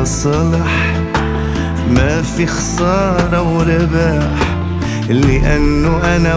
صلح، ما في خسارة وربح، لأنه أنا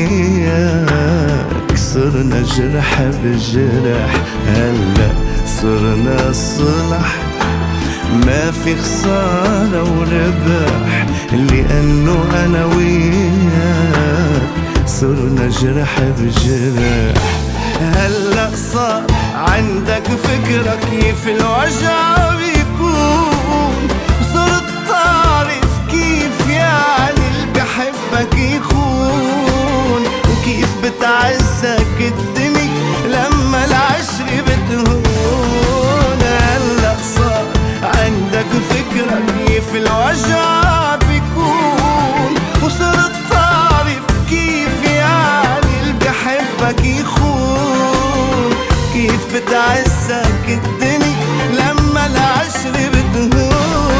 وياك صرنا جرح بجرح. هلأ صرنا صلح، ما في خسارة وربح، لأنه أنا وياك صرنا جرح بجرح. هلأ صار عندك فكرة كيف الوجع بيكون، صرت تعرف كيف يعني اللي بحبك يخون، وكيف بتعزك الدنيا لما العشرة بتهون. هلأ صار عندك فكرة كيف الوجع بيكون، وصرت تعرف كيف يعني اللي بحبك يخون، كيف بتعزك الدنيا لما العشرة بتهون.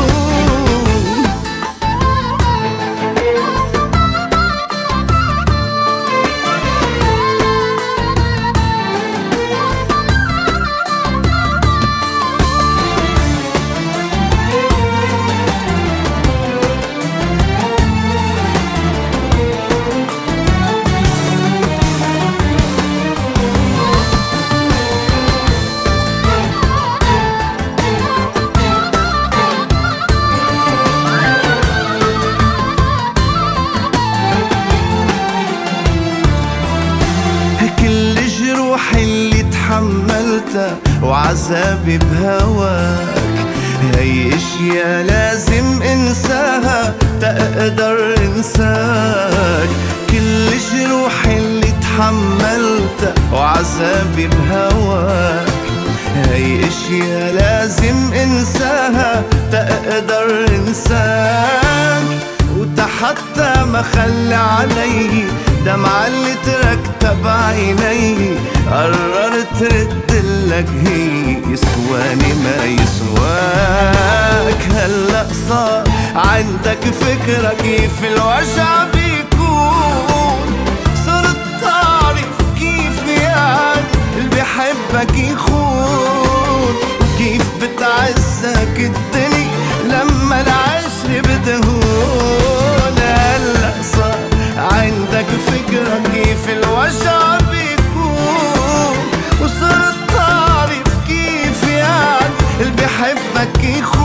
اللي تحملتها وعذابي بهواك، هي اشياء لازم انساها تقدر انساك. كل جروح اللي تحملتها وعذابي بهواك، هي اشياء لازم انساها تقدر انساك. وحتى ما خلى علي دمعة اللي تركتها بعيني، قررت ردلك هي يسواني ما يسواك. هلأ صار عندك فكرة كيف الوجع بيكون، صرت تعرف كيف يعني اللي بيحبك يخون، وكيف بتعزك الدنيا لما العشرة بتهون. هلأ صار عندك فكرة كيف الوجع بيكون، وصرت تعرف كيف يعني اللي بيحبك يخون،